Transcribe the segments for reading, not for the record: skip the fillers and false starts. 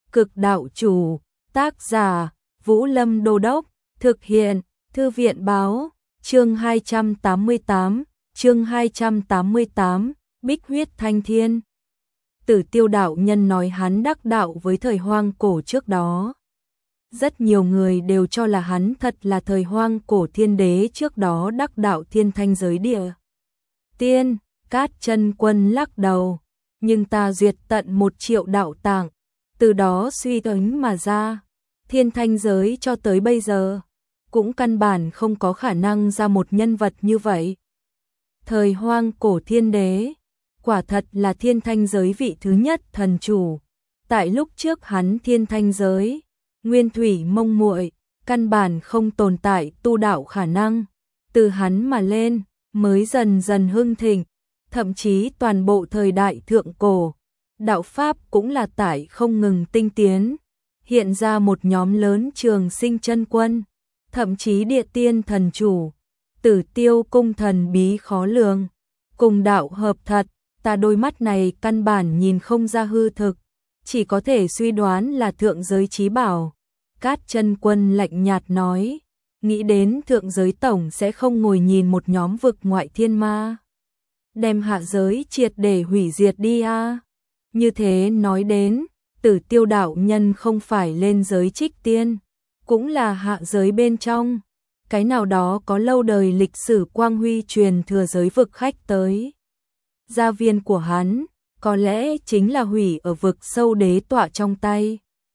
Cực đạo chủ, tác giả, Vũ Lâm Đô Đốc, thực hiện, Thư viện báo, chương 288, Bích huyết thanh thiên. Tử Tiêu đạo nhân nói hắn đắc đạo với thời hoang cổ trước đó. Rất nhiều người đều cho là hắn thật là thời hoang cổ thiên đế trước đó đắc đạo thiên thanh giới địa tiên. Cát Chân Quân lắc đầu, nhưng ta duyệt tận 1 triệu đạo tạng, từ đó suy tính mà ra, thiên thanh giới cho tới bây giờ cũng căn bản không có khả năng ra một nhân vật như vậy. Thời hoang cổ thiên đế, quả thật là thiên thanh giới vị thứ nhất thần chủ. Tại lúc trước hắn thiên thanh giới, nguyên thủy mông muội, căn bản không tồn tại tu đạo khả năng. Từ hắn mà lên, mới dần dần hưng thịnh, thậm chí toàn bộ thời đại thượng cổ, đạo pháp cũng là tại không ngừng tinh tiến, hiện ra một nhóm lớn trường sinh chân quân, thậm chí địa tiên thần chủ. Tử Tiêu cung thần bí khó lường, cùng đạo hợp thật, ta đôi mắt này căn bản nhìn không ra hư thực, chỉ có thể suy đoán là thượng giới chí bảo. Cát Chân Quân lạnh nhạt nói, nghĩ đến thượng giới tổng sẽ không ngồi nhìn một nhóm vực ngoại thiên ma đem hạ giới triệt để hủy diệt đi a. Như thế nói đến, Tử Tiêu đạo nhân không phải lên giới trích tiên, cũng là hạ giới bên trong, cái nào đó có lâu đời lịch sử quang huy truyền thừa giới vực khách tới. Gia viên của hắn, có lẽ chính là hủy ở vực sâu đế tọa trong tay.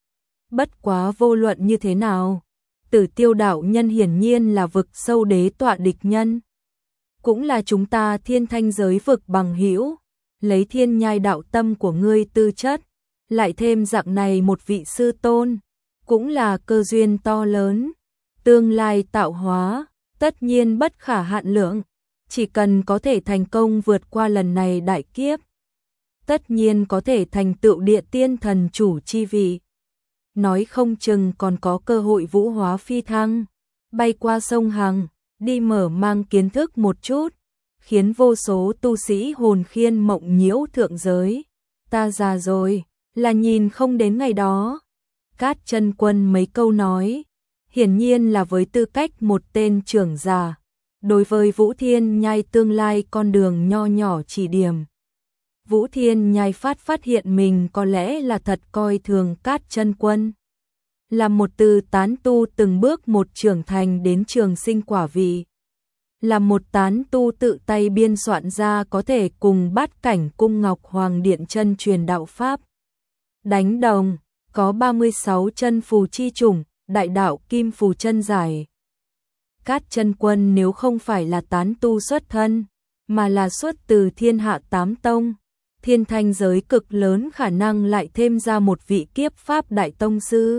Bất quá vô luận như thế nào, Tử Tiêu đạo nhân hiển nhiên là vực sâu đế tọa địch nhân, cũng là chúng ta thiên thanh giới vực bằng hữu. Lấy thiên nhai đạo tâm của ngươi tư chất, lại thêm dạng này một vị sư tôn, cũng là cơ duyên to lớn. Tương lai tạo hóa, tất nhiên bất khả hạn lượng, chỉ cần có thể thành công vượt qua lần này đại kiếp, tất nhiên có thể thành tựu địa tiên thần chủ chi vị. Nói không chừng còn có cơ hội vũ hóa phi thăng, bay qua sông Hằng, đi mở mang kiến thức một chút, khiến vô số tu sĩ hồn khiên mộng nhiễu thượng giới. Ta già rồi, là nhìn không đến ngày đó. Cát Chân Quân mấy câu nói, hiển nhiên là với tư cách một tên trưởng giả, đối với Vũ Thiên Nhai tương lai con đường nho nhỏ chỉ điểm. Vũ Thiên Nhai phát hiện mình có lẽ là thật coi thường Cát Chân Quân, là một từ tán tu từng bước một trưởng thành đến trường sinh quả vị, là một tán tu tự tay biên soạn ra có thể cùng Bát Cảnh Cung Ngọc Hoàng Điện chân truyền đạo pháp đánh đồng, có 36 chân phù chi chủng, đại đạo kim phù chân giải. Cát Chân Quân nếu không phải là tán tu xuất thân, mà là xuất từ thiên hạ 8 tông, thiên thanh giới cực lớn khả năng lại thêm ra một vị kiếp pháp đại tông sư.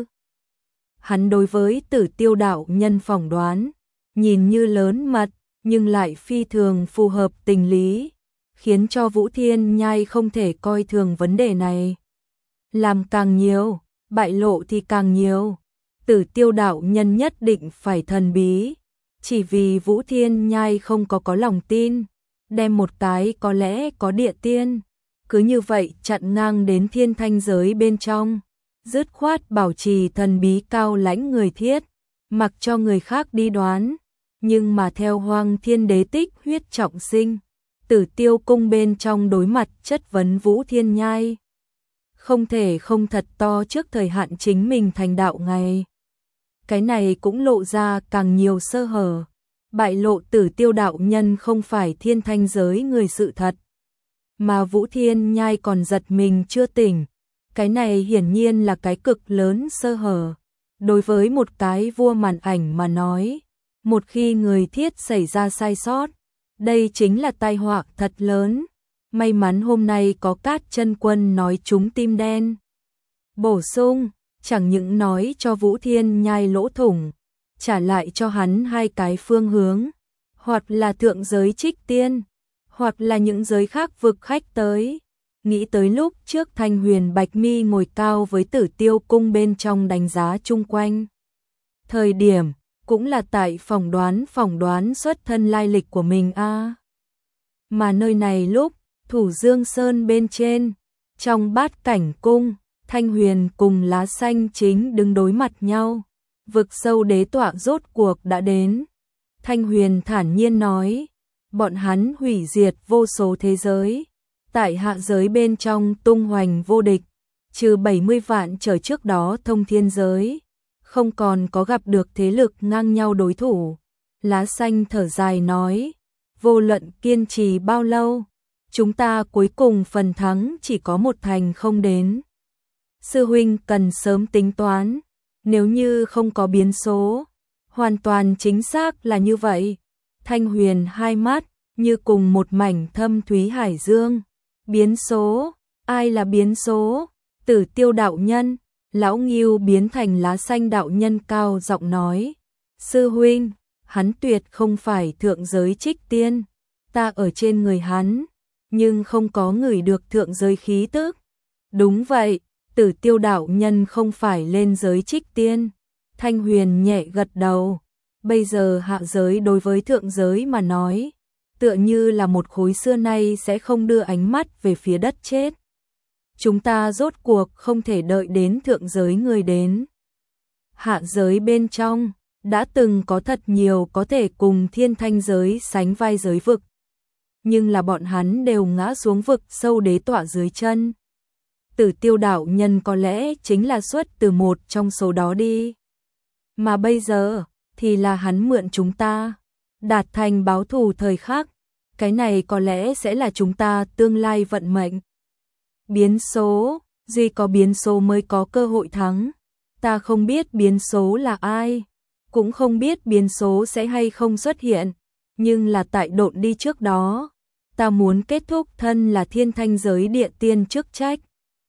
Hắn đối với Tử Tiêu đạo nhân phỏng đoán, nhìn như lớn mật, nhưng lại phi thường phù hợp tình lý, khiến cho Vũ Thiên Nhai không thể coi thường vấn đề này. Làm càng nhiều, bại lộ thì càng nhiều. Tử Tiêu đạo nhân nhất định phải thần bí, chỉ vì Vũ Thiên Nhai không có lòng tin, đem một cái có lẽ có địa tiên, cứ như vậy chặn ngang đến thiên thanh giới bên trong, dứt khoát bảo trì thần bí cao lãnh người thiết, mặc cho người khác đi đoán. Nhưng mà theo Hoang Thiên Đế tích huyết trọng sinh, Tử Tiêu cung bên trong đối mặt chất vấn Vũ Thiên Nhai, không thể không thật to trước thời hạn chính mình thành đạo ngày. Cái này cũng lộ ra càng nhiều sơ hở, bại lộ Tử Tiêu đạo nhân không phải thiên thanh giới người sự thật, mà Vũ Thiên Nhai còn giật mình chưa tỉnh. Cái này hiển nhiên là cái cực lớn sơ hở. Đối với một cái vua màn ảnh mà nói, một khi người thiết xảy ra sai sót, đây chính là tai họa thật lớn. May mắn hôm nay có Cát Chân Quân nói trúng tim đen. Bổ sung, chẳng những nói cho Vũ Thiên Nhai lỗ thủng, trả lại cho hắn 2 cái phương hướng, hoặc là thượng giới trích tiên, hoặc là những giới khác vực khách tới. Nghĩ tới lúc trước Thanh Huyền Bạch Mi ngồi cao với Tử Tiêu cung bên trong đánh giá chung quanh thời điểm, cũng là tại phỏng đoán xuất thân lai lịch của mình a. Mà nơi này lúc Thủ Dương Sơn bên trên, trong Bát Cảnh cung, Thanh Huyền cùng Lá Xanh chính đứng đối mặt nhau. Vực sâu đế tọa rốt cuộc đã đến. Thanh Huyền thản nhiên nói, bọn hắn hủy diệt vô số thế giới, tại hạ giới bên trong tung hoành vô địch, trừ 70 vạn trở trước đó thông thiên giới, không còn có gặp được thế lực ngang nhau đối thủ. Lá Xanh thở dài nói, vô luận kiên trì bao lâu, chúng ta cuối cùng phần thắng chỉ có một thành không đến. Sư huynh cần sớm tính toán, nếu như không có biến số, hoàn toàn chính xác là như vậy. Thanh Huyền hai mắt như cùng một mảnh thâm thúy hải dương. Biến số, ai là biến số? Tử Tiêu đạo nhân. Lão Ngưu biến thành Lá Xanh đạo nhân cao giọng nói, sư huynh, hắn tuyệt không phải thượng giới Trích Tiên, ta ở trên người hắn, nhưng không có ngửi được thượng giới khí tức. Đúng vậy, Tử Tiêu đạo nhân không phải lên giới Trích Tiên. Thanh Huyền nhẹ gật đầu, bây giờ hạ giới đối với thượng giới mà nói, tựa như là một khối xưa nay sẽ không đưa ánh mắt về phía đất chết. Chúng ta rốt cuộc không thể đợi đến thượng giới người đến. Hạ giới bên trong, đã từng có thật nhiều có thể cùng thiên thanh giới sánh vai giới vực. Nhưng là bọn hắn đều ngã xuống vực sâu đế tọa dưới chân. Tử Tiêu đạo nhân có lẽ chính là xuất từ một trong số đó đi. Mà bây giờ, thì là hắn mượn chúng ta, đạt thành báo thù thời khắc. Cái này có lẽ sẽ là chúng ta tương lai vận mệnh. Biến số, duy có biến số mới có cơ hội thắng. Ta không biết biến số là ai, cũng không biết biến số sẽ hay không xuất hiện, nhưng là tại độn đi trước đó, ta muốn kết thúc thân là thiên thanh giới địa tiên chức trách.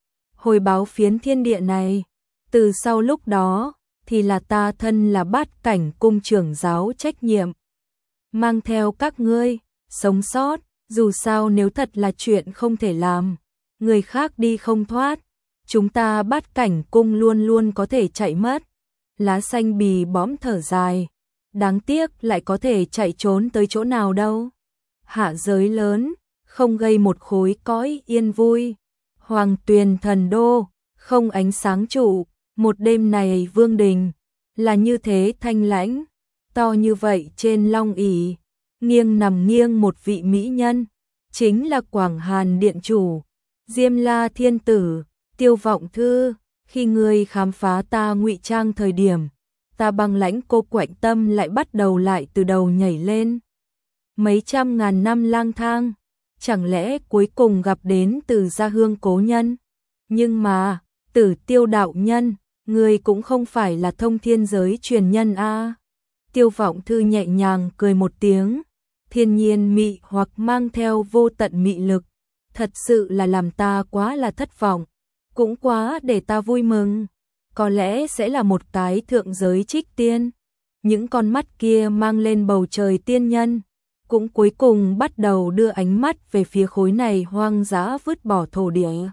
Hồi báo phiến thiên địa này, từ sau lúc đó, thì là ta thân là Bát Cảnh cung trưởng giáo trách nhiệm. Mang theo các ngươi, sống sót, dù sao nếu thật là chuyện không thể làm, người khác đi không thoát, chúng ta Bát Cảnh cung luôn luôn có thể chạy mất. Lá Xanh bì bõm thở dài, đáng tiếc lại có thể chạy trốn tới chỗ nào đâu. Hạ giới lớn, không gây một khối cõi yên vui. Hoàng Tuyền thần đô, không ánh sáng trụ, một đêm này vương đình, là như thế thanh lãnh, to như vậy trên long ỷ, nghiêng nằm nghiêng một vị mỹ nhân, chính là Quảng Hàn điện chủ, Diêm La thiên tử, Tiêu Vọng Thư. Khi ngươi khám phá ta ngụy trang thời điểm, ta băng lãnh cô quạnh tâm lại bắt đầu lại từ đầu nhảy lên. Mấy trăm ngàn năm lang thang, chẳng lẽ cuối cùng gặp đến từ gia hương cố nhân? Nhưng mà, Tử Tiêu đạo nhân, ngươi cũng không phải là thông thiên giới truyền nhân a. Tiêu Vọng Thư nhẹ nhàng cười một tiếng, thiên nhiên mị hoặc mang theo vô tận mị lực, thật sự là làm ta quá là thất vọng, cũng quá để ta vui mừng. Có lẽ sẽ là một cái thượng giới Trích Tiên. Những con mắt kia mang lên bầu trời tiên nhân, cũng cuối cùng bắt đầu đưa ánh mắt về phía khối này hoang dã vứt bỏ thổ địa.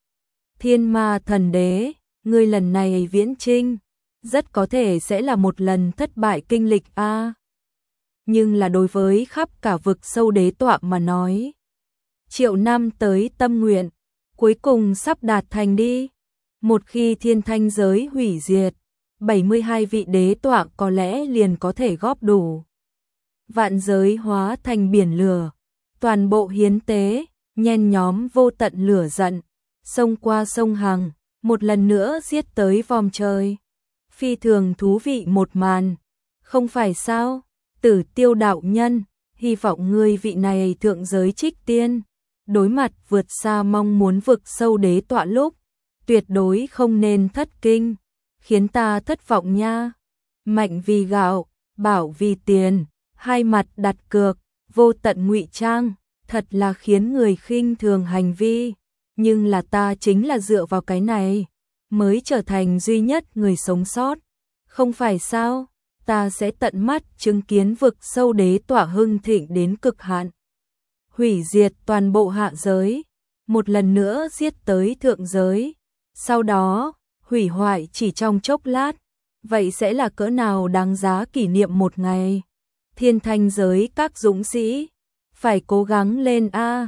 Thiên Ma thần đế, ngươi lần này viễn chinh, rất có thể sẽ là một lần thất bại kinh lịch a. Nhưng là đối với khắp cả vực sâu đế tọa mà nói, triệu năm tới tâm nguyện, cuối cùng sắp đạt thành đi. Một khi thiên thanh giới hủy diệt, 72 vị đế tọa có lẽ liền có thể góp đủ. Vạn giới hóa thành biển lửa, toàn bộ hiến tế, nhen nhóm vô tận lửa giận, xông qua sông Hằng, một lần nữa giết tới vòm trời. Phi thường thú vị một màn, không phải sao? Tử Tiêu đạo nhân, hy vọng ngươi vị này thượng giới Trích Tiên, đối mặt vượt xa mong muốn vực sâu đế tọa lúc, tuyệt đối không nên thất kinh, khiến ta thất vọng nha. Mạnh vì gạo, bảo vì tiền, hai mặt đặt cược, vô tận ngụy trang, thật là khiến người khinh thường hành vi, nhưng là ta chính là dựa vào cái này mới trở thành duy nhất người sống sót, không phải sao? Ta sẽ tận mắt chứng kiến vực sâu đế tọa hưng thịnh đến cực hạn, hủy diệt toàn bộ hạ giới, một lần nữa giết tới thượng giới, sau đó hủy hoại chỉ trong chốc lát, vậy sẽ là cỡ nào đáng giá kỷ niệm một ngày. Thiên thanh giới các dũng sĩ, phải cố gắng lên a.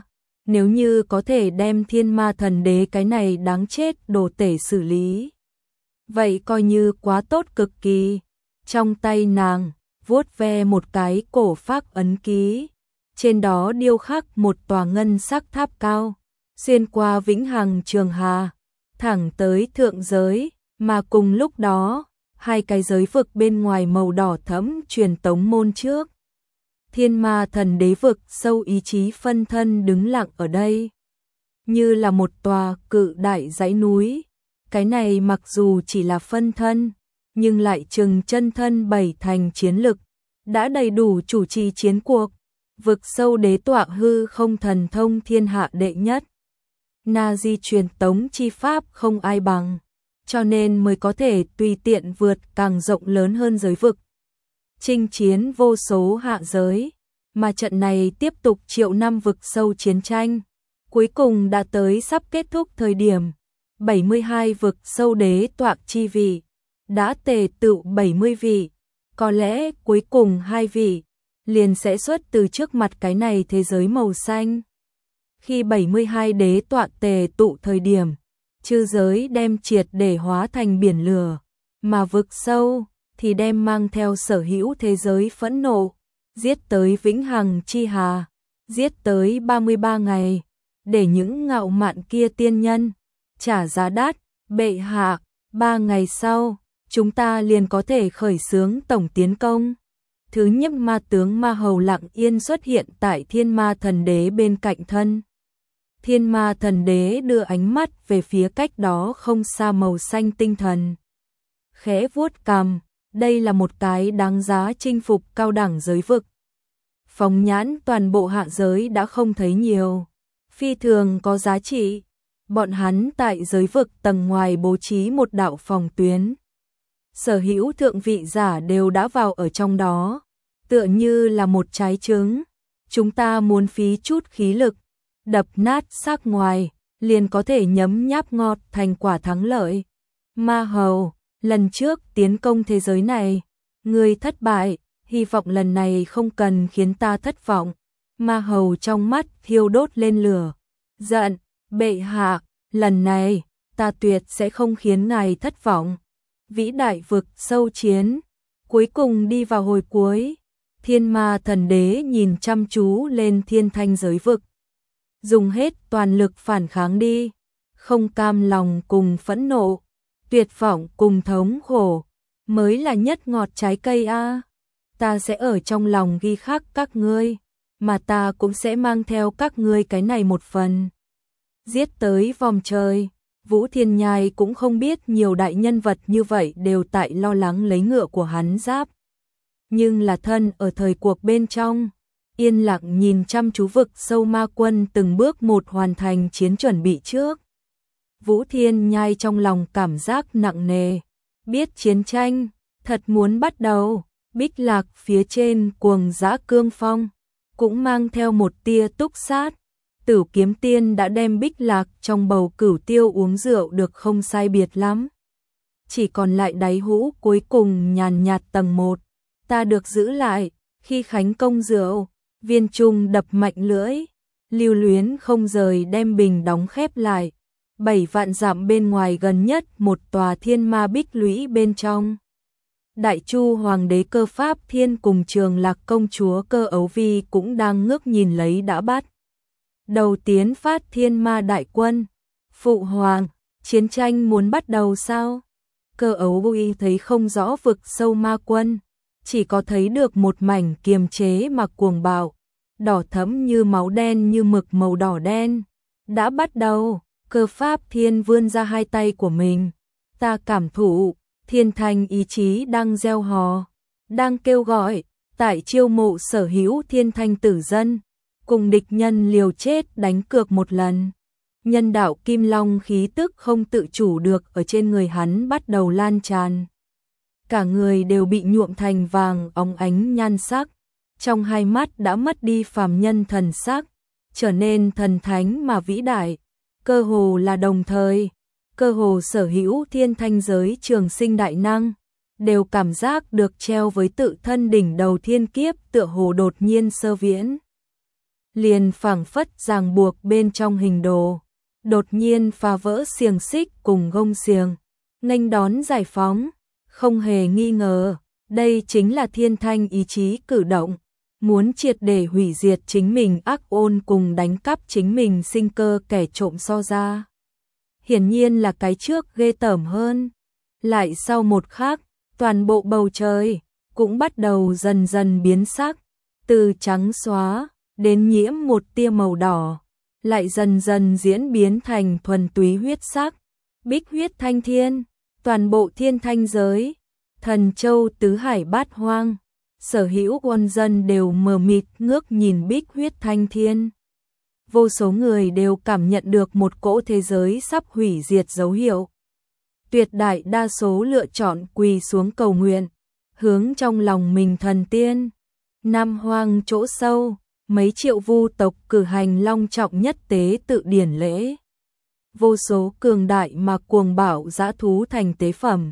Nếu như có thể đem Thiên Ma Thần Đế cái này đáng chết đồ tể xử lý, vậy coi như quá tốt cực kỳ. Trong tay nàng vuốt ve một cái cổ phác ấn ký, trên đó điêu khắc một tòa ngân sắc tháp cao, xuyên qua vĩnh hằng trường hà, thẳng tới thượng giới, mà cùng lúc đó, hai cái giới vực bên ngoài màu đỏ thẫm truyền tống môn trước. Thiên Ma Thần Đế vực sâu ý chí phân thân đứng lặng ở đây, như là một tòa cự đại dãy núi. Cái này mặc dù chỉ là phân thân, nhưng lại chừng chân thân 7 thành chiến lực, đã đầy đủ chủ trì chiến cuộc. Vực sâu đế tọa hư không thần thông thiên hạ đệ nhất. Na di truyền tống chi pháp không ai bằng, cho nên mới có thể tùy tiện vượt càng rộng lớn hơn giới vực, chinh chiến vô số hạ giới, mà trận này tiếp tục triệu năm vực sâu chiến tranh, cuối cùng đã tới sắp kết thúc thời điểm. 72 vực sâu đế tọa chi vị, đã tề tựu 70 vị, có lẽ cuối cùng 2 vị, liền sẽ xuất từ trước mặt cái này thế giới màu xanh. Khi 72 đế tọa tề tụ thời điểm, chư giới đem triệt để hóa thành biển lửa, mà vực sâu thì đem mang theo sở hữu thế giới phẫn nộ, giết tới vĩnh hằng chi hà, giết tới 33 ngày, để những ngạo mạn kia tiên nhân trả giá đắt. Bệ hạ, 3 ngày sau, chúng ta liền có thể khởi xướng tổng tiến công. Thứ nhất ma tướng Ma Hầu lặng yên xuất hiện tại Thiên Ma Thần Đế bên cạnh thân. Thiên Ma Thần Đế đưa ánh mắt về phía cách đó không xa màu xanh tinh thần, khẽ vuốt cằm, đây là một cái đáng giá chinh phục cao đẳng giới vực. Phóng nhãn toàn bộ hạ giới đã không thấy nhiều, phi thường có giá trị. Bọn hắn tại giới vực tầng ngoài bố trí một đạo phòng tuyến. Sở hữu thượng vị giả đều đã vào ở trong đó, tựa như là một trái trứng. Chúng ta muốn phí chút khí lực, đập nát xác ngoài, liền có thể nhấm nháp ngọt thành quả thắng lợi. Ma Hầu, lần trước tiến công thế giới này, ngươi thất bại, hy vọng lần này không cần khiến ta thất vọng. Ma Hầu trong mắt thiêu đốt lên lửa, giận, bệ hạ, lần này, ta tuyệt sẽ không khiến ngài thất vọng. Vĩ đại vực sâu chiến, cuối cùng đi vào hồi cuối. Thiên Ma Thần Đế nhìn chăm chú lên thiên thanh giới vực, dùng hết toàn lực phản kháng đi, không cam lòng cùng phẫn nộ, tuyệt vọng cùng thống khổ, mới là nhất ngọt trái cây a. Ta sẽ ở trong lòng ghi khắc các ngươi, mà ta cũng sẽ mang theo các ngươi cái này một phần. Giết tới vòng trời, Vũ Thiên Nhai cũng không biết nhiều đại nhân vật như vậy đều tại lo lắng lấy ngựa của hắn giáp. Nhưng là thân ở thời cuộc bên trong, yên lặng nhìn chăm chú vực sâu ma quân từng bước một hoàn thành chiến chuẩn bị trước. Vũ Thiên Nhai trong lòng cảm giác nặng nề, biết chiến tranh thật muốn bắt đầu. Bích Lạc phía trên cuồng dã cương phong, cũng mang theo một tia túc sát. Tử Kiếm Tiên đã đem Bích Lạc trong bầu cửu tiêu uống rượu được không sai biệt lắm. Chỉ còn lại đáy hũ cuối cùng nhàn nhạt tầng 1, ta được giữ lại. Khi khánh công rượu, Viên Trung đập mạnh lưỡi, lưu luyến không rời đem bình đóng khép lại. 7 vạn dặm bên ngoài gần nhất một tòa thiên ma bích lũy bên trong. Đại Chu Hoàng đế Cơ Pháp Thiên cùng Trường Lạc công chúa Cơ Ấu Vi cũng đang ngước nhìn lấy đã bắt đầu tiến phát thiên ma đại quân. Phụ hoàng, chiến tranh muốn bắt đầu sao? Cơ Ấu Vi thấy không rõ vực sâu ma quân, chỉ có thấy được một mảnh kiềm chế mà cuồng bạo, đỏ thẫm như máu đen như mực màu đỏ đen. Đã bắt đầu, Cơ Pháp Thiên vươn ra hai tay của mình, ta cảm thụ thiên thanh ý chí đang gieo hò, đang kêu gọi, tại chiêu mộ sở hữu thiên thanh tử dân, cùng địch nhân liều chết đánh cược một lần. Nhân đạo kim long khí tức không tự chủ được ở trên người hắn bắt đầu lan tràn. Cả người đều bị nhuộm thành vàng óng ánh nhan sắc, trong hai mắt đã mất đi phàm nhân thần sắc, trở nên thần thánh mà vĩ đại, cơ hồ là đồng thời. Cơ hồ sở hữu thiên thanh giới trường sinh đại năng, đều cảm giác được treo với tự thân đỉnh đầu thiên kiếp tựa hồ đột nhiên sơ viễn. liền phảng phất ràng buộc bên trong hình đồ, đột nhiên phá vỡ xiềng xích cùng gông xiềng, nghênh đón giải phóng, không hề nghi ngờ, đây chính là Thiên Thanh ý chí cử động, muốn triệt để hủy diệt chính mình ác ôn cùng đánh cắp chính mình sinh cơ kẻ trộm so ra. Hiển nhiên là cái trước ghê tởm hơn. Lại sau một khắc, toàn bộ bầu trời cũng bắt đầu dần dần biến sắc, từ trắng xóa đến nhiễm một tia màu đỏ, lại dần dần diễn biến thành thuần túy huyết sắc, bích huyết thanh thiên, toàn bộ thiên thanh giới, thần châu tứ hải bát hoang, sở hữu quân dân đều mờ mịt ngước nhìn bích huyết thanh thiên. Vô số người đều cảm nhận được một cỗ thế giới sắp hủy diệt dấu hiệu. Tuyệt đại đa số lựa chọn quỳ xuống cầu nguyện, hướng trong lòng mình thần tiên. Nam hoang chỗ sâu, mấy triệu vu tộc cử hành long trọng nhất tế tự điển lễ. Vô số cường đại mà cuồng bạo dã thú thành tế phẩm,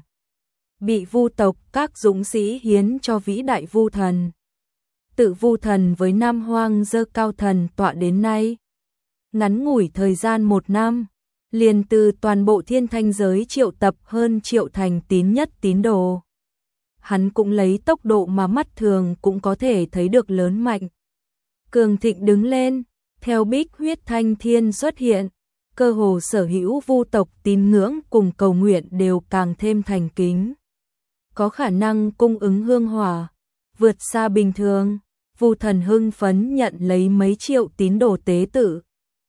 bị vu tộc các dũng sĩ hiến cho vĩ đại vu thần. Tự vu thần với Nam hoang dơ cao thần tọa đến nay. Ngắn ngủi thời gian 1 năm, liền từ toàn bộ thiên thanh giới triệu tập hơn triệu thành tín nhất tín đồ. Hắn cũng lấy tốc độ mà mắt thường cũng có thể thấy được lớn mạnh. Cường thịnh đứng lên, theo bích huyết thanh thiên xuất hiện, cơ hồ sở hữu vu tộc tín ngưỡng cùng cầu nguyện đều càng thêm thành kính. Có khả năng cung ứng hương hỏa, vượt xa bình thường, vu thần hưng phấn nhận lấy mấy triệu tín đồ tế tự.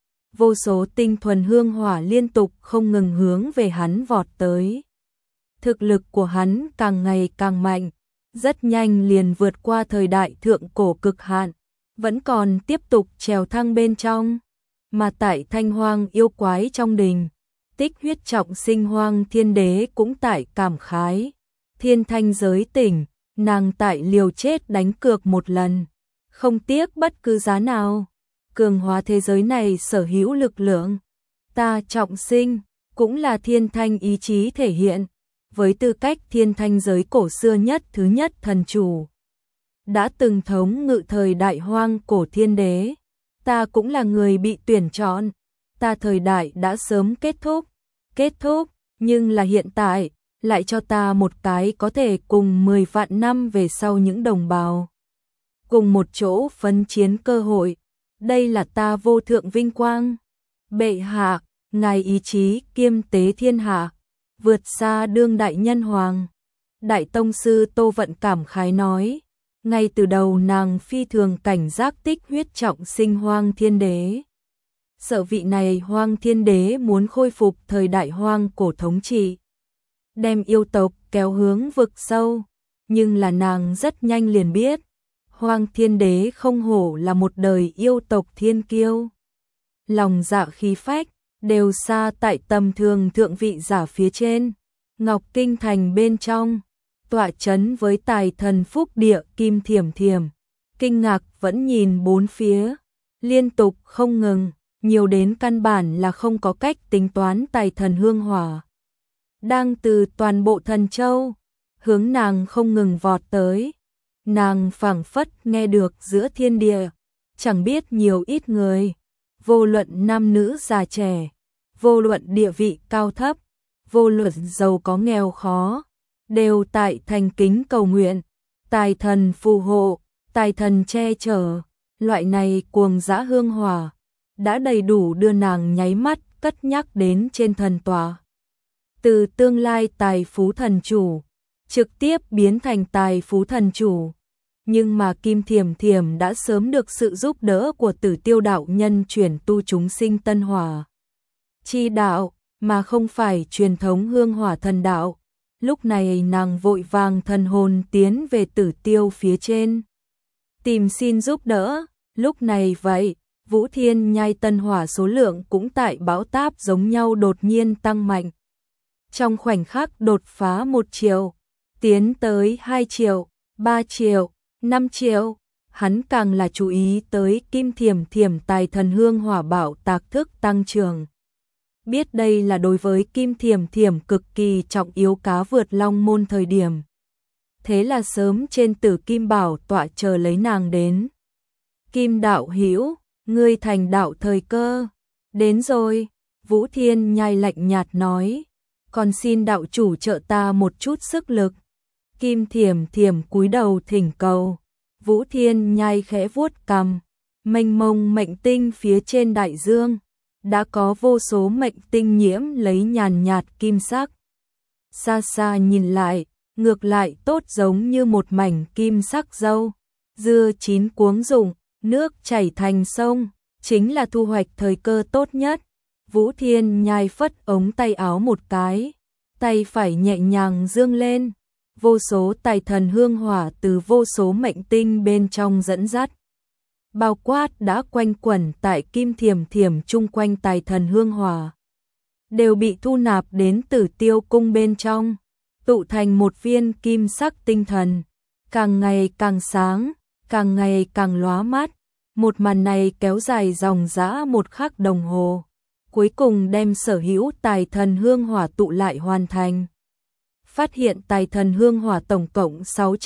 Vô số tinh thuần hương hỏa liên tục không ngừng hướng về hắn vọt tới. Thực lực của hắn càng ngày càng mạnh, rất nhanh liền vượt qua thời đại thượng cổ cực hạn, vẫn còn tiếp tục trèo thăng bên trong. Mà tại Thanh Hoang yêu quái trong đình, tích huyết trọng sinh Hoang Thiên Đế cũng tại cảm khái. Thiên thanh giới tỉnh, nàng tại liều chết đánh cược một lần, không tiếc bất cứ giá nào. Cường hóa thế giới này sở hữu lực lượng. Ta trọng sinh, cũng là thiên thanh ý chí thể hiện, với tư cách thiên thanh giới cổ xưa nhất thứ nhất thần chủ. Đã từng thống ngự thời đại hoang cổ thiên đế, ta cũng là người bị tuyển chọn, ta thời đại đã sớm kết thúc, nhưng là hiện tại, lại cho ta một cái có thể cùng 10 vạn năm về sau những đồng bào. Cùng một chỗ phấn chiến cơ hội. Đây là ta vô thượng vinh quang. Bệ hạ, ngài ý chí kiêm tế thiên hạ, vượt xa đương đại nhân hoàng. Đại tông sư Tô Vận cảm khái nói, ngay từ đầu nàng phi thường cảnh giác tích huyết trọng sinh Hoang Thiên Đế. Sợ vị này Hoang Thiên Đế muốn khôi phục thời đại hoang cổ thống trị, đem yêu tộc kéo hướng vực sâu, nhưng là nàng rất nhanh liền biết. Hoang Thiên Đế không hổ là một đời yêu tộc thiên kiêu. Lòng dạ khí phách, đều xa tại tầm thường thượng vị giả phía trên. Ngọc Kinh Thành bên trong, tọa chấn với tài thần phúc địa Kim Thiểm Thiểm. Kinh ngạc vẫn nhìn bốn phía, liên tục không ngừng, nhiều đến căn bản là không có cách tính toán tài thần hương hỏa. Đang từ toàn bộ thần châu, hướng nàng không ngừng vọt tới. Nàng phảng phất nghe được giữa thiên địa, chẳng biết nhiều ít người, vô luận nam nữ già trẻ, vô luận địa vị cao thấp, vô luận giàu có nghèo khó, đều tại thành kính cầu nguyện, tài thần phù hộ, tài thần che chở, loại này cuồng dã hương hỏa, đã đầy đủ đưa nàng nháy mắt cất nhắc đến trên thần tòa. Từ tương lai tài phú thần chủ, trực tiếp biến thành tài phú thần chủ. Nhưng mà Kim Thiểm Thiểm đã sớm được sự giúp đỡ của Tử Tiêu đạo nhân chuyển tu chúng sinh tân hỏa chi đạo, mà không phải truyền thống hương hỏa thần đạo. Lúc này nàng vội vàng thần hồn tiến về Tử Tiêu phía trên, tìm xin giúp đỡ. Lúc này vậy, Vũ Thiên Nhai tân hỏa số lượng cũng tại bão táp giống nhau đột nhiên tăng mạnh. Trong khoảnh khắc đột phá 1 triệu, tiến tới 2 triệu, 3 triệu, 5 triệu, hắn càng là chú ý tới Kim Thiểm Thiểm tài thần hương hỏa bảo tạc thức tăng trưởng. Biết đây là đối với Kim Thiểm Thiểm cực kỳ trọng yếu cá vượt long môn thời điểm. Thế là sớm trên Tử Kim Bảo tọa chờ lấy nàng đến. Kim đạo hữu, ngươi thành đạo thời cơ đến rồi. Vũ Thiên Nhai lạnh nhạt nói, còn xin đạo chủ trợ ta một chút sức lực. Kim Thiểm Thiểm cúi đầu thỉnh cầu. Vũ Thiên Nhai khẽ vuốt cằm, mênh mông mệnh tinh phía trên đại dương, đã có vô số mệnh tinh nhiễm lấy nhàn nhạt kim sắc. Xa xa nhìn lại, ngược lại tốt giống như một mảnh kim sắc dâu, dưa chín cuống rụng, nước chảy thành sông, chính là thu hoạch thời cơ tốt nhất. Vũ Thiên Nhai phất ống tay áo một cái, tay phải nhẹ nhàng dương lên, vô số tài thần hương hỏa từ vô số mệnh tinh bên trong dẫn dắt. Bao quát đã quanh quẩn tại Kim Thiểm Thiểm chung quanh tài thần hương hỏa, đều bị thu nạp đến Tử Tiêu cung bên trong, tụ thành một viên kim sắc tinh thần, càng ngày càng sáng, càng ngày càng lóa mắt. Một màn này kéo dài dòng dã 1 khắc đồng hồ, cuối cùng đem sở hữu tài thần hương hỏa tụ lại hoàn thành. Phát hiện tài thần hương hỏa tổng cộng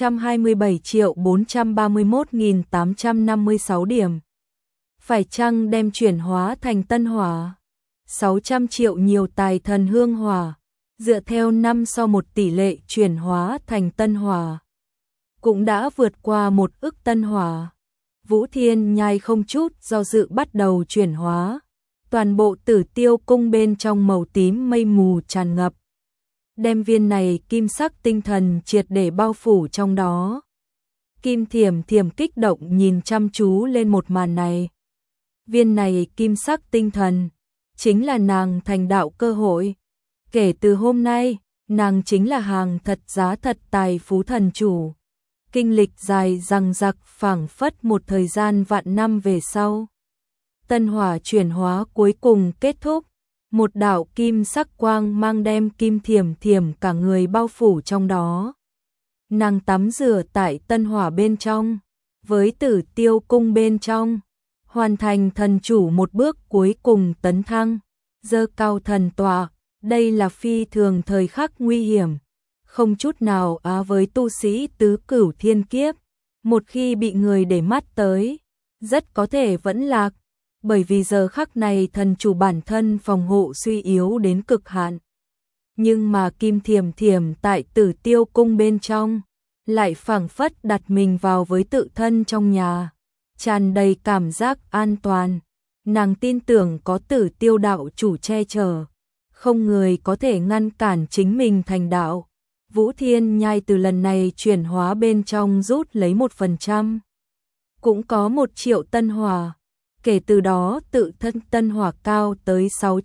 627.431.856 điểm. Phải chăng đem chuyển hóa thành tân hỏa? 600 triệu nhiều tài thần hương hỏa, dựa theo 5:1 tỷ lệ chuyển hóa thành tân hỏa, cũng đã vượt qua 1 ức tân hỏa. Vũ Thiên Nhai không chút do dự bắt đầu chuyển hóa. Toàn bộ Tử Tiêu cung bên trong màu tím mây mù tràn ngập, đem viên này kim sắc tinh thần triệt để bao phủ trong đó. Kim Thiểm Thiểm kích động nhìn chăm chú lên một màn này. Viên này kim sắc tinh thần chính là nàng thành đạo cơ hội. Kể từ hôm nay, nàng chính là hàng thật giá thật tài phú thần chủ. Kinh lịch dài dằng dặc phảng phất một thời gian vạn năm về sau. Tân hỏa chuyển hóa cuối cùng kết thúc, một đạo kim sắc quang mang đem Kim Thiểm Thiểm cả người bao phủ trong đó. Nàng tắm rửa tại tân hỏa bên trong, với Tử Tiêu cung bên trong, hoàn thành thần chủ một bước cuối cùng tấn thăng, dơ cao thần tọa. Đây là phi thường thời khắc nguy hiểm, không chút nào với tu sĩ tứ cửu thiên kiếp, một khi bị người để mắt tới, rất có thể vẫn lạc, bởi vì giờ khắc này thần chủ bản thân phòng hộ suy yếu đến cực hạn. Nhưng mà Kim Thiểm Thiểm tại Tử Tiêu cung bên trong, lại phảng phất đặt mình vào với tự thân trong nhà, tràn đầy cảm giác an toàn. Nàng tin tưởng có Tử Tiêu đạo chủ che chở, không người có thể ngăn cản chính mình thành đạo. Vũ Thiên Nhai từ lần này chuyển hóa bên trong rút lấy 1%, cũng có 1 triệu tân hỏa. Kể từ đó tự thân tân hỏa cao tới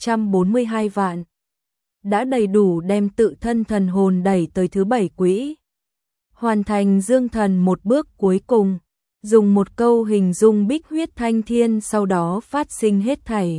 642 vạn. Đã đầy đủ đem tự thân thần hồn đẩy tới thứ 7 quỹ. Hoàn thành dương thần một bước cuối cùng, dùng một câu hình dung bích huyết thanh thiên sau đó phát sinh hết thảy.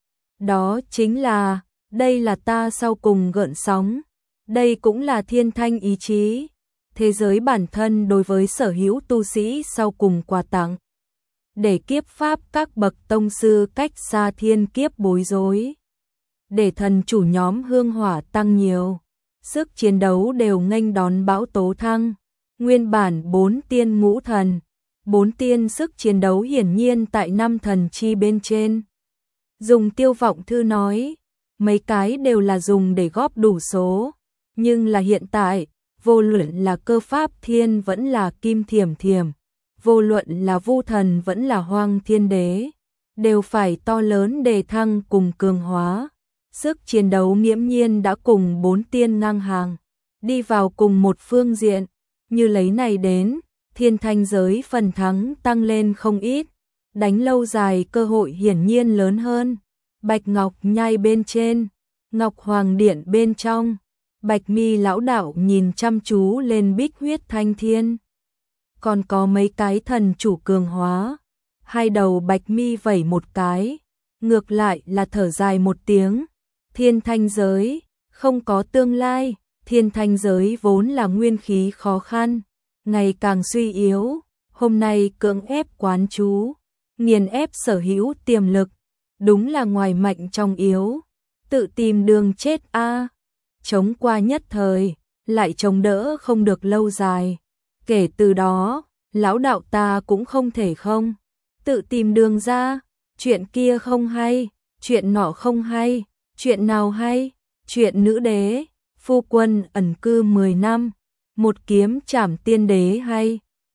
Đó chính là, đây là ta sau cùng gợn sóng, đây cũng là thiên thanh ý chí, thế giới bản thân đối với sở hữu tu sĩ sau cùng quà tặng. Để kiếp pháp các bậc tông sư cách xa thiên kiếp bối rối, để thần chủ nhóm hương hỏa tăng nhiều, sức chiến đấu đều nghênh đón bão tố thăng. Nguyên bản 4 tiên ngũ thần, 4 tiên sức chiến đấu hiển nhiên tại 5 thần chi bên trên. Dùng Tiêu Vọng Thư nói, mấy cái đều là dùng để góp đủ số, nhưng là hiện tại, vô luận là Cơ Pháp Thiên vẫn là Kim Thiểm Thiểm, vô luận là Vu Thần vẫn là Hoang Thiên Đế, đều phải to lớn đề thăng cùng cường hóa. Sức chiến đấu nghiễm nhiên đã cùng 4 tiên ngang hàng, đi vào cùng một phương diện. Như lấy này đến, thiên thanh giới phần thắng tăng lên không ít, đánh lâu dài cơ hội hiển nhiên lớn hơn. Bạch Ngọc Nhai bên trên, Ngọc Hoàng Điện bên trong, Bạch Mi lão đạo nhìn chăm chú lên bích huyết thanh thiên. Còn có mấy cái thần chủ cường hóa, hai đầu Bạch Mi vẩy một cái, ngược lại là thở dài một tiếng. Thiên thanh giới, không có tương lai. Thiên thanh giới vốn là nguyên khí khó khăn, ngày càng suy yếu, hôm nay cưỡng ép quán chú, nghiền ép sở hữu tiềm lực, đúng là ngoài mạnh trong yếu, tự tìm đường chết a. Chống qua nhất thời, lại chống đỡ không được lâu dài. Kể từ đó, lão đạo ta cũng không thể không tự tìm đường ra, chuyện kia không hay, chuyện nọ không hay, chuyện nào hay, chuyện nữ đế, phu quân ẩn cư 10 năm, một kiếm trảm tiên đế hay,